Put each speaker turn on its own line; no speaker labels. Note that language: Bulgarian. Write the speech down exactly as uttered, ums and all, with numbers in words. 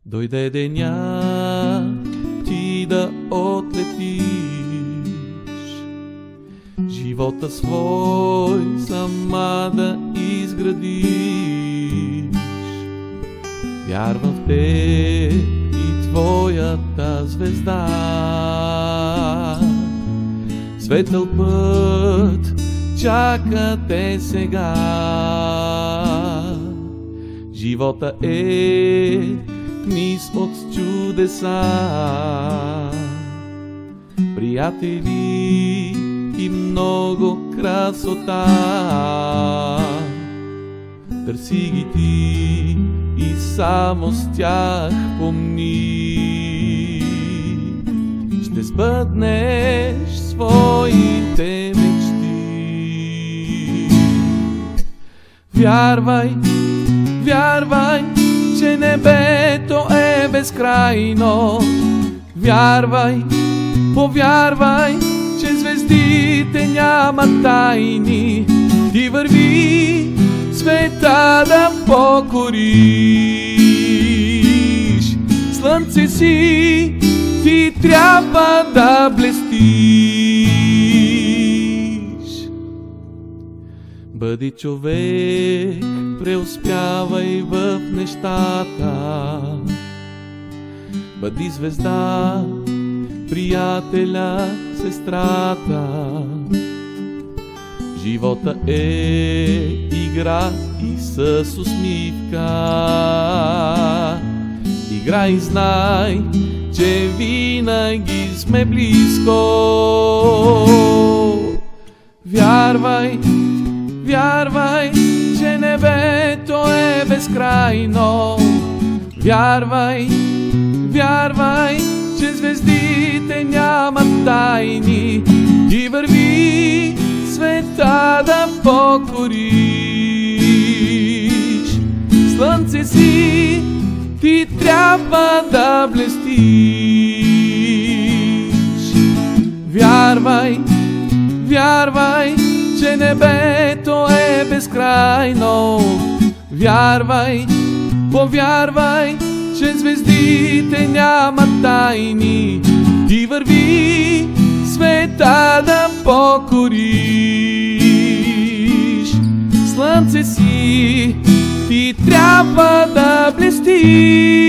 Дойде деня ти да отлетиш, живота свой сама да изградиш. Вярвам в теб и твоята звезда, светъл път чака те сега. Живота е низ от чудеса, приятели и много красота. Търси ги ти и само с тях помни, ще сбъднеш своите мечти. Вярвай, вярвай, че небето е безкрайно. Вярвай, повярвай, че звездите нямат тайни. Ти върви света да покориш. Слънце си, ти трябва да блестиш. Бъди човек, преуспявай в нещата. Бъди звезда, приятеля, сестрата. Живота е игра и с усмивка. Играй и знай, че винаги сме близко. Вярвай, вярвай, че небето е безкрайно. Вярвай, вярвай, че звездите нямат тайни. И върви света да покориш. Слънце си, ти трябва да блестиш. Вярвай, вярвай, че небето е безкрайно. Вярвай, повярвай, че звездите нямат тайни. Ти върви света да покориш. Слънце си, ти трябва да блестиш.